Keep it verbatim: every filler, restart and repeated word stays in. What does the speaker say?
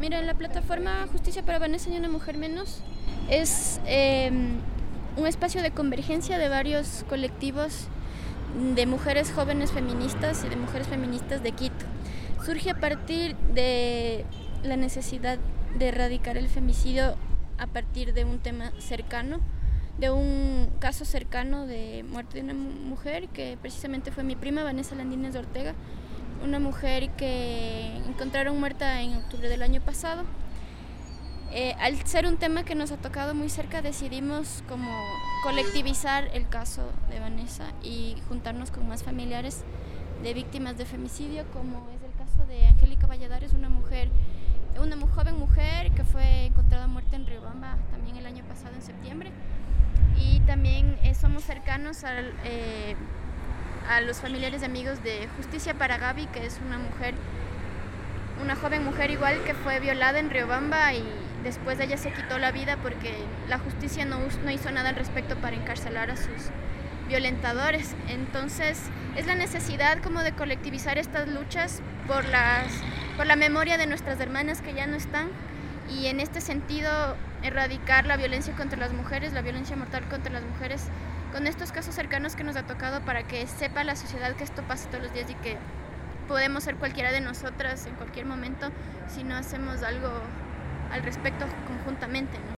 Mira, la plataforma Justicia para Vanessa y una mujer menos es eh, un espacio de convergencia de varios colectivos de mujeres jóvenes feministas y de mujeres feministas de Quito. Surge a partir de la necesidad de erradicar el femicidio a partir de un tema cercano, de un caso cercano de muerte de una mujer que precisamente fue mi prima Vanessa Landines de Ortega, una mujer que encontraron muerta en octubre del año pasado. Eh, al ser un tema que nos ha tocado muy cerca, decidimos como colectivizar el caso de Vanessa y juntarnos con más familiares de víctimas de femicidio, como es el caso de Angélica Valladares, una mujer, una muy joven mujer que fue encontrada muerta en Riobamba también el año pasado en septiembre. Y también eh, somos cercanos al, eh, a los familiares y amigos de Justicia para Gaby, que es una mujer, una joven mujer igual que fue violada en Riobamba y después de ella se quitó la vida porque la justicia no, no hizo nada al respecto para encarcelar a sus violentadores. Entonces es la necesidad como de colectivizar estas luchas por, las, por la memoria de nuestras hermanas que ya no están, y en este sentido erradicar la violencia contra las mujeres, la violencia mortal contra las mujeres, con estos casos cercanos que nos ha tocado, para que sepa la sociedad que esto pasa todos los días y que podemos ser cualquiera de nosotras en cualquier momento si no hacemos algo al respecto conjuntamente, ¿no?